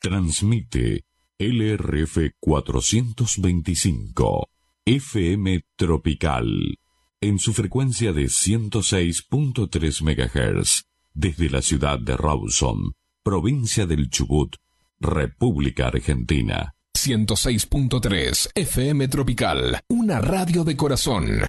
Transmite LRF 425 FM Tropical en su frecuencia de 106.3 MHz desde la ciudad de Rawson, provincia del Chubut, República Argentina. 106.3 FM Tropical, una radio de corazón.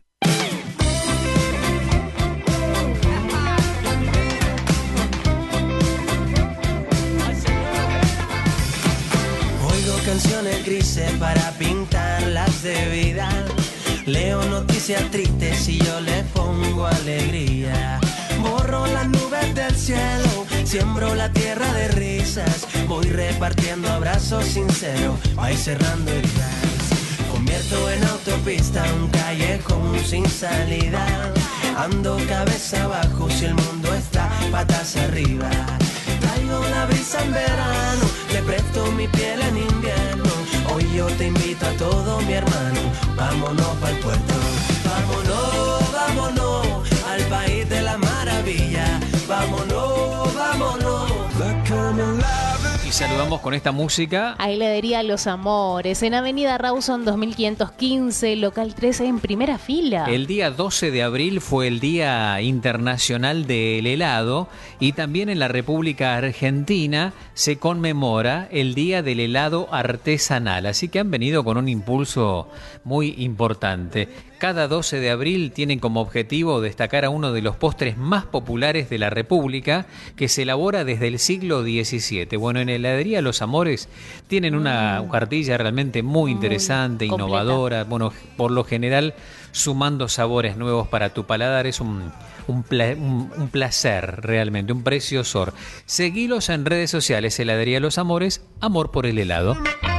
Oigo canciones grises para pintarlas de vida. Leo noticias tristes y yo le pongo alegría. Borro las nubes del cielo, siembro la tierra de risas. Voy repartiendo abrazos sinceros, voy cerrando heridas. Convierto en autopista un callejón sin salida. Ando cabeza abajo si el mundo está patas arriba. Traigo la brisa en verano, te presto mi piel en invierno. Hoy yo te invito a todo mi hermano, vámonos pa'l puerto. Vámonos, vámonos, al país de la maravilla. Vámonos, vámonos. Y saludamos con esta música a Heladería Los Amores, en Avenida Rawson 2515, local 13, en primera fila. El día 12 de abril fue el Día Internacional del Helado y también en la República Argentina se conmemora el Día del Helado Artesanal, así que han venido con un impulso muy importante. Cada 12 de abril tienen como objetivo destacar a uno de los postres más populares de la República, que se elabora desde el siglo XVII. Bueno, en Heladería Los Amores tienen una cartilla realmente muy interesante, innovadora. Bueno, por lo general, sumando sabores nuevos para tu paladar. Es un placer, realmente, un preciosor. Seguilos en redes sociales, Heladería Los Amores, amor por el helado.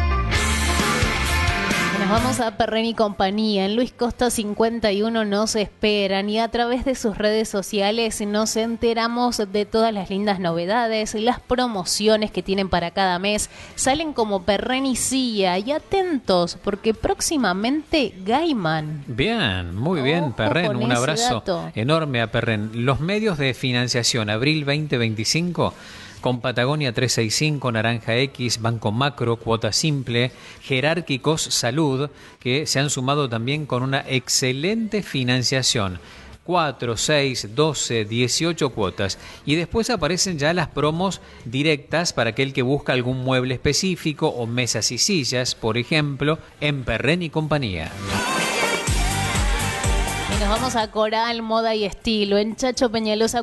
Vamos a Perren y Compañía. En Luis Costa 51 nos esperan y a través de sus redes sociales nos enteramos de todas las lindas novedades, las promociones que tienen para cada mes. Salen como Perren y Silla, y atentos porque próximamente Gaiman. Bien, muy bien, Perren. Un abrazo enorme a Perren. Los medios de financiación, abril 2025. Con Patagonia 365, Naranja X, Banco Macro, Cuota Simple, Jerárquicos Salud, que se han sumado también con una excelente financiación. 4, 6, 12, 18 cuotas. Y después aparecen ya las promos directas para aquel que busca algún mueble específico o mesas y sillas, por ejemplo, en Perren y Compañía. Nos vamos a Coral, Moda y Estilo, en Chacho Peñalosa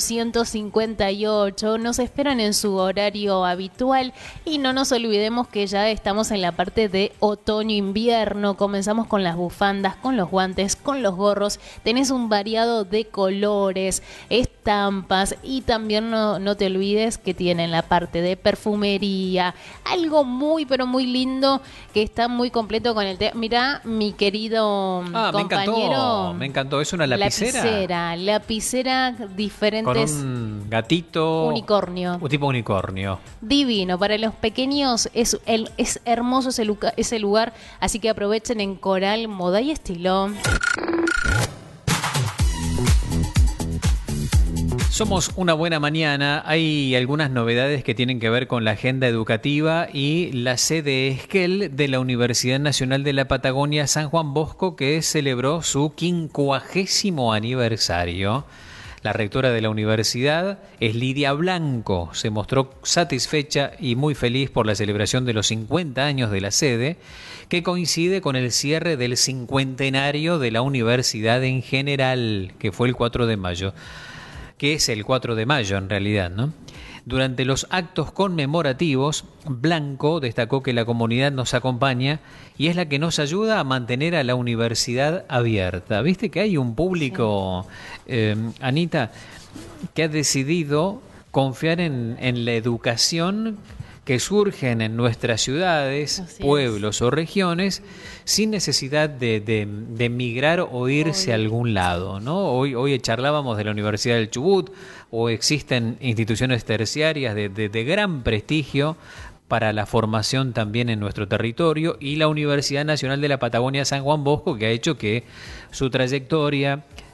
458. Nos esperan en su horario habitual y no nos olvidemos que ya estamos en la parte de otoño-invierno. Comenzamos con las bufandas, con los guantes, con los gorros. Tenés un variado de colores, estampas y también no te olvides que tienen la parte de perfumería. Algo muy, pero muy lindo que está muy completo con el tema. Mirá, mi querido compañero. Me encantó, ¿es una lapicera? Lapicera diferentes. Con un gatito. Unicornio. Un tipo unicornio. Divino, para los pequeños es hermoso ese lugar, así que aprovechen en Coral, Moda y Estilo. Somos una buena mañana. Hay algunas novedades que tienen que ver con la agenda educativa y la sede Esquel de la Universidad Nacional de la Patagonia San Juan Bosco, que celebró su 50º aniversario. La rectora de la universidad es Lidia Blanco. Se mostró satisfecha y muy feliz por la celebración de los 50 años de la sede, que coincide con el cierre del cincuentenario de la universidad en general, que fue el 4 de mayo. Que es el 4 de mayo en realidad, ¿no? Durante los actos conmemorativos, Blanco destacó que la comunidad nos acompaña y es la que nos ayuda a mantener a la universidad abierta. ¿Viste que hay un público, Anita, que ha decidido confiar en la educación que surgen en nuestras ciudades, pueblos o regiones, sin necesidad de emigrar o irse a algún lado, ¿no? Hoy charlábamos de la Universidad del Chubut, o existen instituciones terciarias de gran prestigio para la formación también en nuestro territorio, y la Universidad Nacional de la Patagonia San Juan Bosco, que ha hecho que su trayectoria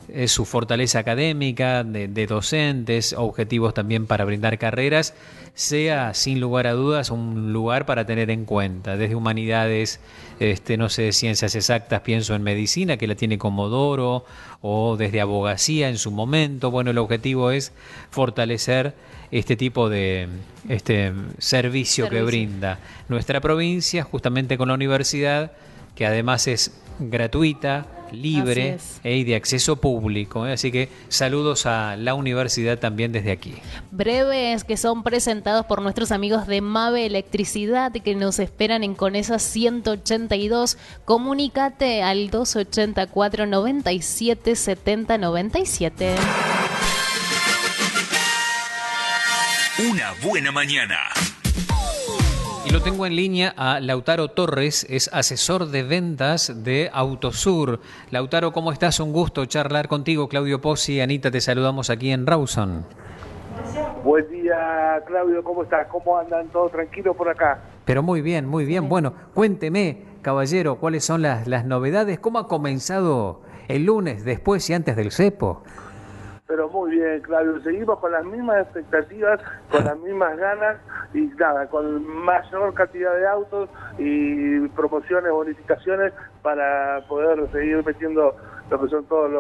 su fortaleza académica, de docentes, objetivos también para brindar carreras, sea sin lugar a dudas un lugar para tener en cuenta. Desde humanidades, no sé, ciencias exactas, pienso en medicina, que la tiene Comodoro, o desde abogacía en su momento. Bueno, el objetivo es fortalecer este tipo de servicio que brinda nuestra provincia, justamente con la universidad, que además es gratuita, libre y de acceso público. Así que saludos a la universidad también desde aquí. Breves que son presentados por nuestros amigos de Mave Electricidad, que nos esperan en Conesa 182. Comunícate al 284 97 70 97. Una buena mañana. Y lo tengo en línea a Lautaro Torres, es asesor de ventas de Autosur. Lautaro, ¿cómo estás? Un gusto charlar contigo. Claudio Pozzi, Anita, te saludamos aquí en Rawson. Buen día, Claudio, ¿cómo estás? ¿Cómo andan? ¿Todo tranquilo por acá? Pero muy bien, muy bien. Bueno, cuénteme, caballero, ¿cuáles son las novedades? ¿Cómo ha comenzado el lunes, después y antes del cepo? Pero muy bien, Claudio, seguimos con las mismas expectativas, con las mismas ganas y nada, con mayor cantidad de autos y promociones, bonificaciones para poder seguir metiendo lo que son todos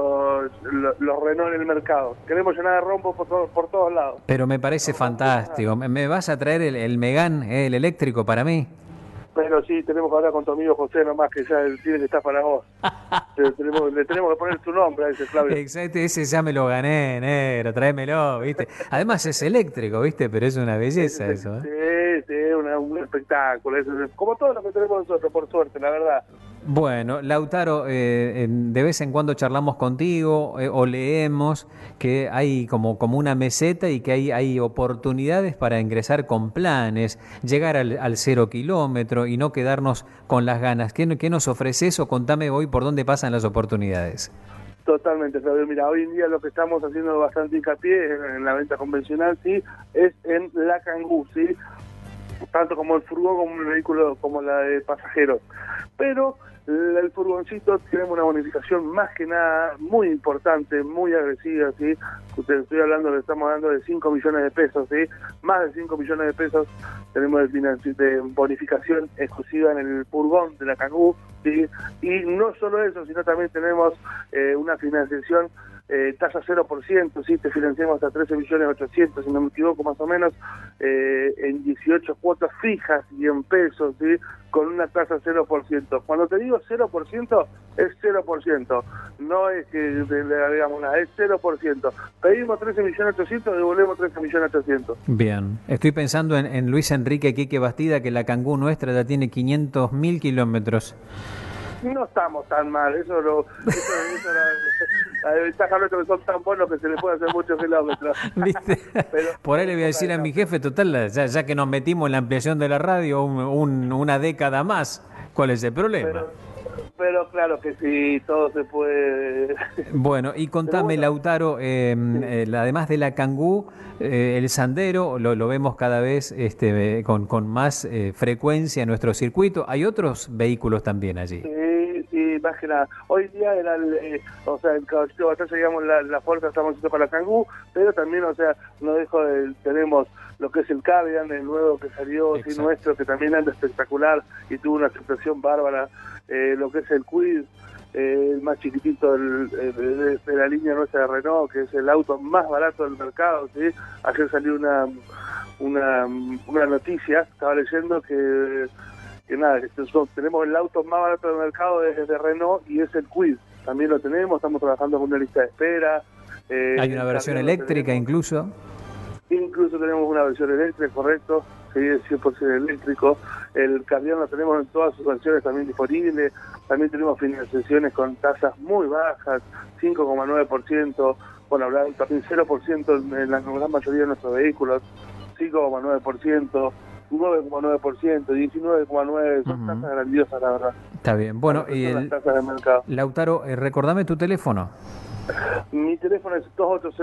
los Renault en el mercado. Queremos llenar de rombo por todos lados. Pero me parece fantástico. ¿Me vas a traer el Megane, el eléctrico para mí? Pero sí, tenemos que hablar con tu amigo José nomás, que ya tiene que estar para vos. le tenemos que poner tu nombre a ese, Claudio. Exacto, ese ya me lo gané, negro, tráemelo, ¿viste? Además es eléctrico, ¿viste? Pero es una belleza eso, ¿eh? Sí, un espectáculo. Eso, como todo lo que tenemos nosotros, por suerte, la verdad. Bueno, Lautaro, de vez en cuando charlamos contigo o leemos que hay como una meseta y que hay oportunidades para ingresar con planes, llegar al 0 kilómetro y no quedarnos con las ganas. ¿Qué nos ofreces o contame hoy por dónde pasan las oportunidades? Totalmente, Claudio. Mira, hoy en día lo que estamos haciendo bastante hincapié en la venta convencional, sí, es en la Kangoo, sí, tanto como el furgón como el vehículo, como la de pasajeros. Pero el furgoncito tenemos una bonificación más que nada muy importante, muy agresiva, ¿sí? Estamos hablando de 5 millones de pesos, ¿sí? Más de 5 millones de pesos tenemos de bonificación exclusiva en el furgón de la Kangoo, ¿sí? Y no solo eso, sino también tenemos una financiación tasa 0%, ¿sí? Te financiamos hasta 13.800.000, si no me equivoco, más o menos, en 18 cuotas fijas y en pesos, ¿sí? Con una tasa 0%. Cuando te digo 0%, es 0%. No es que le agregamos nada, es 0%. Pedimos 13.800.000, devolvemos 13.800.000. Bien. Estoy pensando en Luis Enrique Quique Bastida, que la Kangoo nuestra ya tiene 500.000 kilómetros. No estamos tan mal, eso la ventaja nuestra, que son tan buenos que se les puede hacer muchos kilómetros. ¿Viste? Pero, por ahí le voy a decir a mi jefe, total, ya que nos metimos en la ampliación de la radio una década más, ¿cuál es el problema? Pero claro que sí, todo se puede. Bueno, y contame, Lautaro, además de la Kangoo, el Sandero lo vemos cada vez con más frecuencia en nuestro circuito. ¿Hay otros vehículos también allí? Sí, más que nada. Hoy día era el caballito de batalla, digamos, la fuerza estamos haciendo con la Kangoo, pero también, tenemos lo que es el Cardigan, el nuevo que salió, sí, nuestro, que también anda espectacular y tuvo una aceptación bárbara. Lo que es el Kwid, el más chiquitito de la línea nuestra de Renault, que es el auto más barato del mercado, ¿sí? Ayer salió una noticia, estaba leyendo que tenemos el auto más barato del mercado desde Renault y es el Kwid. También lo tenemos, estamos trabajando con una lista de espera. Hay una versión eléctrica incluso. Incluso tenemos una versión eléctrica, correcto, sí, es 100% eléctrico. El Cardigan lo tenemos en todas sus versiones también disponibles. También tenemos financiaciones con tasas muy bajas, 5,9%, bueno, hablando también 0% en la gran mayoría de nuestros vehículos, 5,9%. 9,9%, 19,9%, son tasas grandiosas, la verdad. Está bien. Bueno, y las tasas del mercado. Lautaro, recordame tu teléfono. Mi teléfono es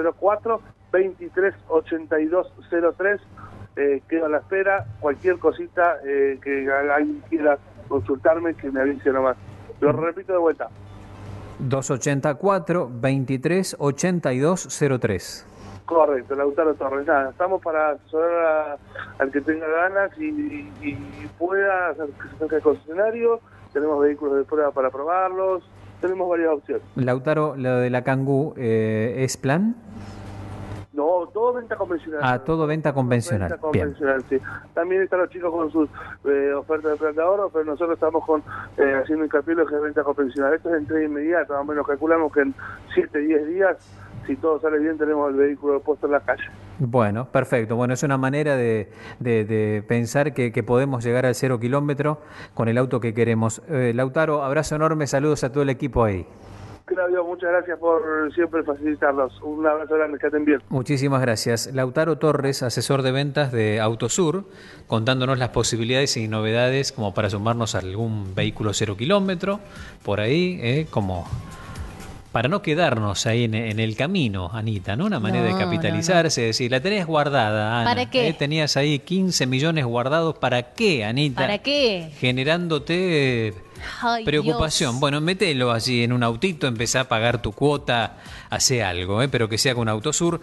2804-238203. Quedo a la espera. Cualquier cosita que alguien quiera consultarme, que me avise nomás. Lo repito de vuelta. 284-23-8203. Correcto, Lautaro Torres. Nada, estamos para asesorar al que tenga ganas y pueda acercarse al concesionario. Tenemos vehículos de prueba para probarlos. Tenemos varias opciones. Lautaro, lo de la Kangoo, ¿es plan? No, todo venta convencional. Ah, todo venta convencional. Venta convencional, sí. También están los chicos con sus ofertas de plan de ahorro, pero nosotros estamos haciendo hincapié en lo que es venta convencional. Esto es entrega inmediata, más o menos calculamos que en 7-10 días, si todo sale bien, tenemos el vehículo puesto en la calle. Bueno, perfecto. Bueno, es una manera de pensar que podemos llegar al 0 kilómetro con el auto que queremos. Lautaro, abrazo enorme, saludos a todo el equipo ahí. Claudio, muchas gracias por siempre facilitarnos. Un abrazo grande, que estén bien. Muchísimas gracias. Lautaro Torres, asesor de ventas de Autosur, contándonos las posibilidades y novedades como para sumarnos a algún vehículo 0 kilómetro, por ahí, como para no quedarnos ahí en el camino, Anita, ¿no? Una manera de capitalizarse, decir, la tenés guardada, Ana. ¿Para qué? Tenías ahí 15 millones guardados, ¿para qué, Anita? ¿Para qué? Generándote Ay, preocupación. Dios. Bueno, mételo así en un autito, empezá a pagar tu cuota, hace algo, pero que sea con Autosur.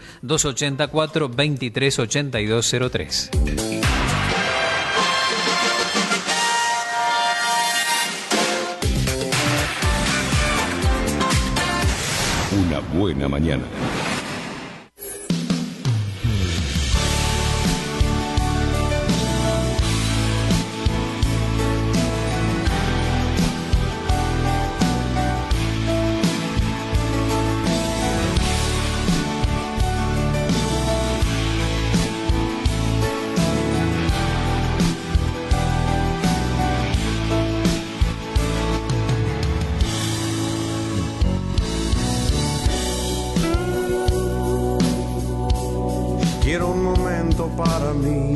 284-238203. Una buena mañana. Quiero un momento para mí,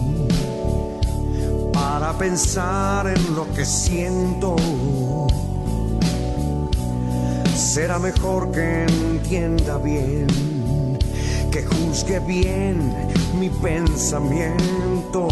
para pensar en lo que siento. Será mejor que entienda bien, que juzgue bien mi pensamiento.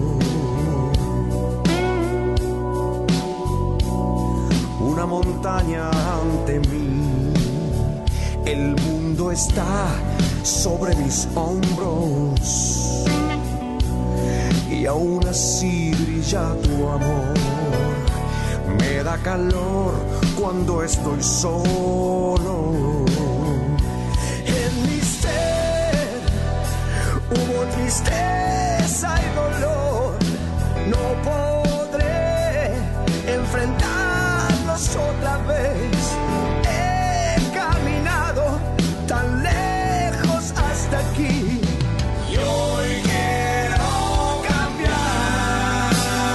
Una montaña ante mí, el mundo está sobre mis hombros y aún así brilla tu amor. Me da calor cuando estoy solo. En mi ser hubo tristeza y dolor. No podré enfrentarlos otra vez. He caminado tan lejos hasta aquí y hoy quiero cambiar.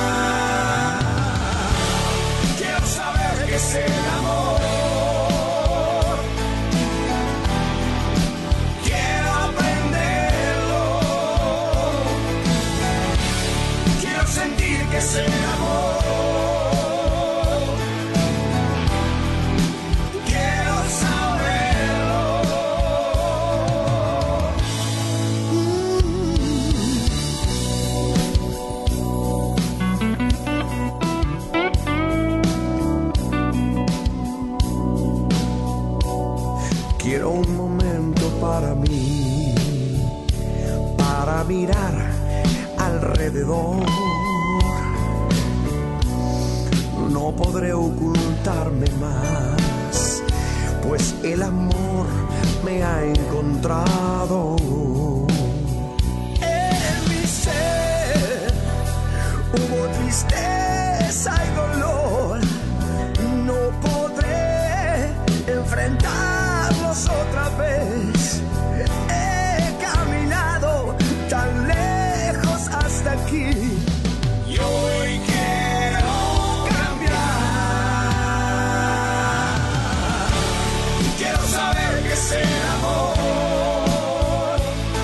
Quiero saber qué es el amor. Quiero aprenderlo. Quiero sentir que es el amor. Quiero un momento para mí, para mirar alrededor. No podré ocultarme más, pues el amor me ha encontrado. En mi ser hubo tristeza y dolor. No podré enfrentarlos otra vez. He caminado tan lejos hasta aquí y hoy quiero cambiar. Quiero saber qué es el amor.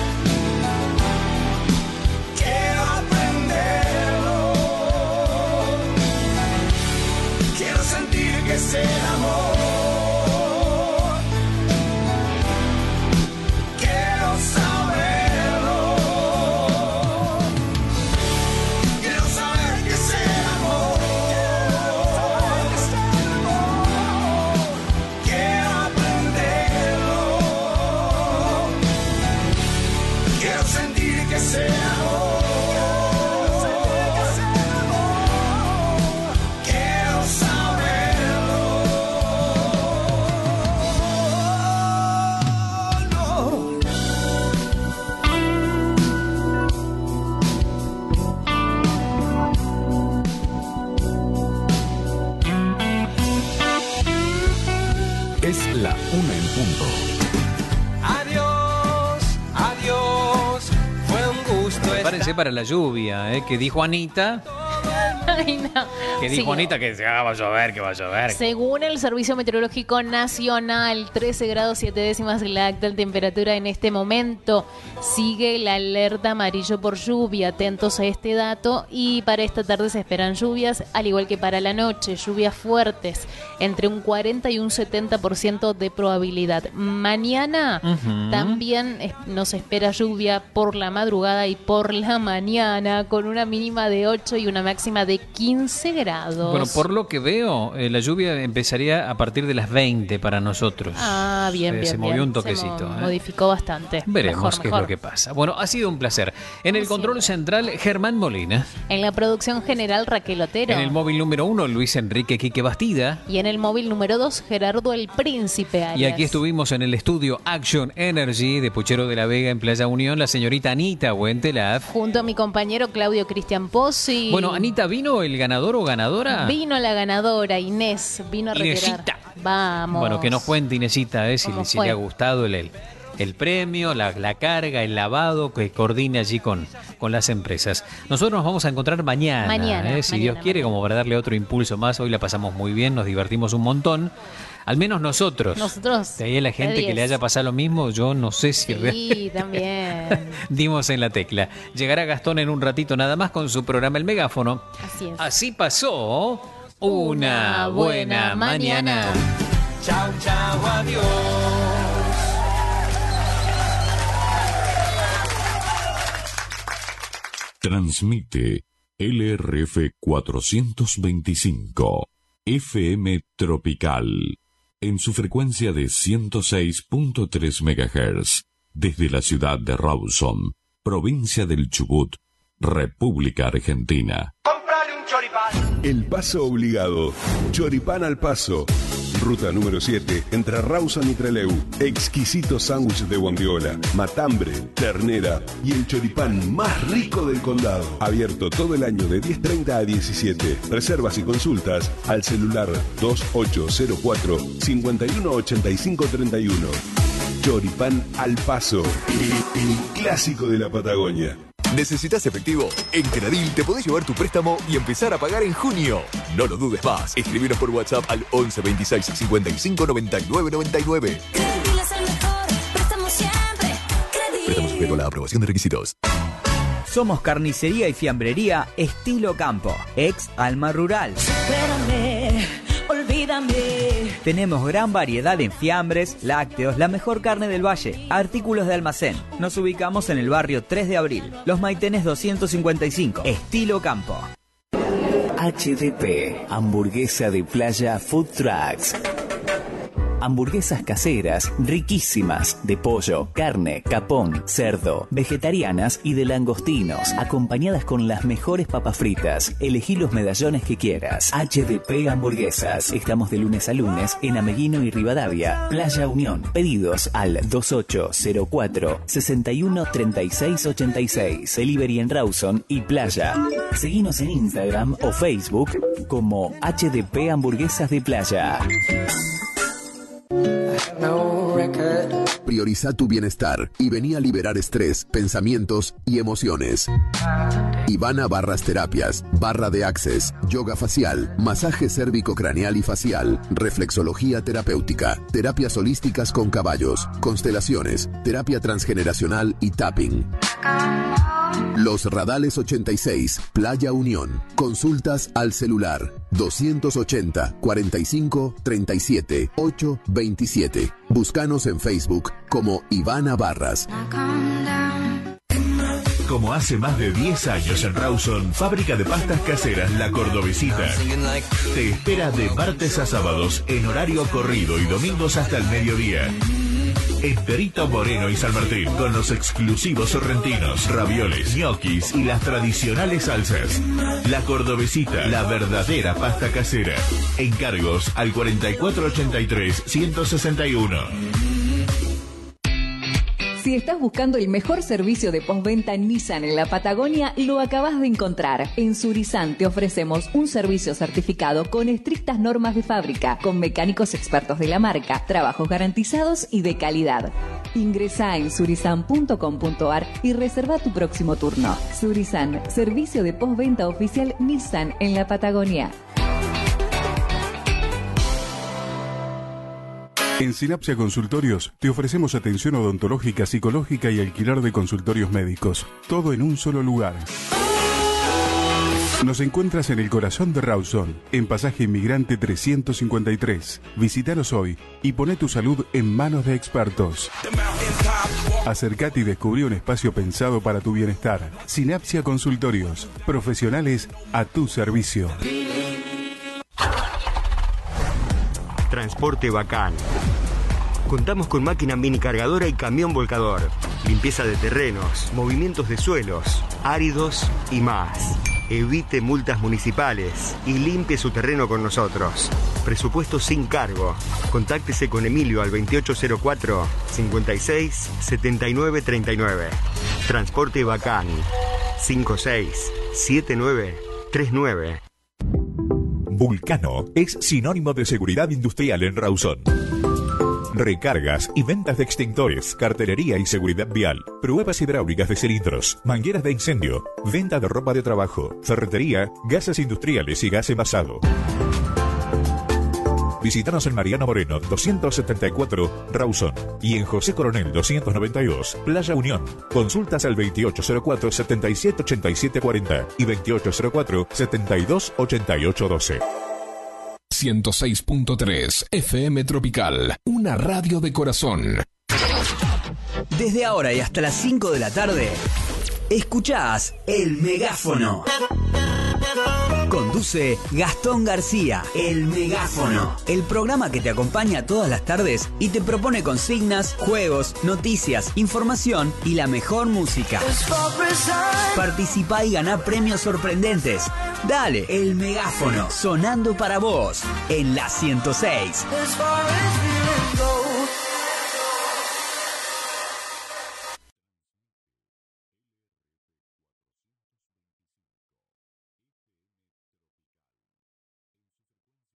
Quiero aprenderlo. Quiero sentir que es el amor. Quiero saberlo. La 1:00 Adiós, adiós, fue un gusto. Prepárense para la lluvia, que dijo Anita. Ay, no. Que dijo Sí. Anita que va a llover, que va a llover. Según el Servicio Meteorológico Nacional, 13 grados 7 décimas la actual temperatura en este momento. Sigue la alerta amarillo por lluvia. Atentos a este dato. Y para esta tarde se esperan lluvias, al igual que para la noche. Lluvias fuertes, entre un 40 y un 70% de probabilidad. Mañana también nos espera lluvia por la madrugada y por la mañana, con una mínima de 8 y una máxima de 15 grados. Bueno, por lo que veo, la lluvia empezaría a partir de las 20 para nosotros. Ah, bien, bien. Se movió bien. un toquecito. Se modificó bastante. Veremos Mejor, qué es mejor. lo que pasa. Bueno, ha sido un placer. En el Como control siempre. central, Germán Molina. En la producción general, Raquel Otero. En el móvil número 1, Luis Enrique Quique Bastida. Y en el móvil número 2, Gerardo el Príncipe Arias. Y aquí estuvimos en el estudio Action Energy de Puchero de la Vega en Playa Unión, la señorita Anita Wentelaf. Junto a mi compañero Claudio Cristian Pozzi. Bueno, Anita, ¿vino el ganador o ganadora? Vino la ganadora, Inés. Vino a retirar. Inesita. Vamos. Bueno, que nos cuente Inesita, si ¿Cómo le fue? ha gustado el premio, la carga, el lavado que coordine allí con las empresas. Nosotros nos vamos a encontrar mañana, si Mañana, Dios quiere, como para darle otro impulso más. Hoy la pasamos muy bien, nos divertimos un montón. Al menos nosotros. Nosotros. De ahí a la gente de que le 10. haya pasado lo mismo, yo no sé si Sí, también. dimos en la tecla. Llegará Gastón en un ratito nada más con su programa El Megáfono. Así es. Así pasó una buena mañana. Chau, chau, adiós. Transmite LRF 425 FM Tropical en su frecuencia de 106.3 MHz desde la ciudad de Rawson, provincia del Chubut, República Argentina. Comprale un choripán. El paso obligado. Choripán al paso. Ruta número 7, entre Rawson y Trelew. Exquisito sándwich de bondiola, matambre, ternera y el choripán más rico del condado. Abierto todo el año de 10:30 a 17. Reservas y consultas al celular 2804-518531. Choripán al paso. El clásico de la Patagonia. ¿Necesitas efectivo? En Credil te podés llevar tu préstamo y empezar a pagar en junio. No lo dudes más. Escribinos por WhatsApp al 11 26 55 99 99. Credil es el mejor, préstamo siempre. Credil. Préstamo sujeto a la aprobación de requisitos. Somos carnicería y fiambrería estilo campo, ex Alma Rural. Espérame, olvídame. Tenemos gran variedad en fiambres, lácteos, la mejor carne del valle, artículos de almacén. Nos ubicamos en el barrio 3 de abril, Los Maitenes 255, estilo campo. HDP, hamburguesa de playa Food Trucks. Hamburguesas caseras, riquísimas, de pollo, carne, capón, cerdo, vegetarianas y de langostinos, acompañadas con las mejores papas fritas. Elegí los medallones que quieras. HDP Hamburguesas. Estamos de lunes a lunes en Ameguino y Rivadavia, Playa Unión. Pedidos al 2804-613686. Delivery en Rawson y Playa. Seguinos en Instagram o Facebook como HDP Hamburguesas de Playa. Prioriza tu bienestar y vení a liberar estrés, pensamientos y emociones. Ivana Barras Terapias, barra de Access, yoga facial, masaje cérvico-craneal y facial, reflexología terapéutica, terapias holísticas con caballos, constelaciones, terapia transgeneracional y tapping. Los Radales 86, Playa Unión. Consultas al celular 280 45 37 827. Búscanos en Facebook como Ivana Barras. Como hace más de 10 años en Rawson, fábrica de pastas caseras La Cordobesita te espera de martes a sábados en horario corrido y domingos hasta el mediodía. En Perito Moreno y San Martín, con los exclusivos sorrentinos, ravioles, ñoquis y las tradicionales salsas. La Cordobesita, la verdadera pasta casera. Encargos al 4483-161. Si estás buscando el mejor servicio de postventa Nissan en la Patagonia, lo acabas de encontrar. En Surizan te ofrecemos un servicio certificado con estrictas normas de fábrica, con mecánicos expertos de la marca, trabajos garantizados y de calidad. Ingresá en surizan.com.ar y reserva tu próximo turno. Surizan, servicio de postventa oficial Nissan en la Patagonia. En Sinapsia Consultorios te ofrecemos atención odontológica, psicológica y alquiler de consultorios médicos. Todo en un solo lugar. Nos encuentras en el corazón de Rawson, en Pasaje Inmigrante 353. Visítanos hoy y poné tu salud en manos de expertos. Acércate y descubrí un espacio pensado para tu bienestar. Sinapsia Consultorios, profesionales a tu servicio. Transporte Bacán. Contamos con máquina mini cargadora y camión volcador. Limpieza de terrenos, movimientos de suelos, áridos y más. Evite multas municipales y limpie su terreno con nosotros. Presupuesto sin cargo. Contáctese con Emilio al 2804 56 79 39. Transporte Bacán 56 79 39. Vulcano es sinónimo de seguridad industrial en Rawson. Recargas y ventas de extintores, cartelería y seguridad vial, pruebas hidráulicas de cilindros, mangueras de incendio, venta de ropa de trabajo, ferretería, gases industriales y gas envasado. Visítanos en Mariano Moreno 274 Rawson y en José Coronel 292 Playa Unión. Consultas al 2804 77 87 40 y 2804 72 88 12. 106.3 FM Tropical, una radio de corazón. Desde ahora y hasta las 5 de la tarde, escuchás El Megáfono. Conduce Gastón García, El Megáfono, el programa que te acompaña todas las tardes y te propone consignas, juegos, noticias, información y la mejor música. Participá y ganá premios sorprendentes. Dale, El Megáfono, sonando para vos, en la 106.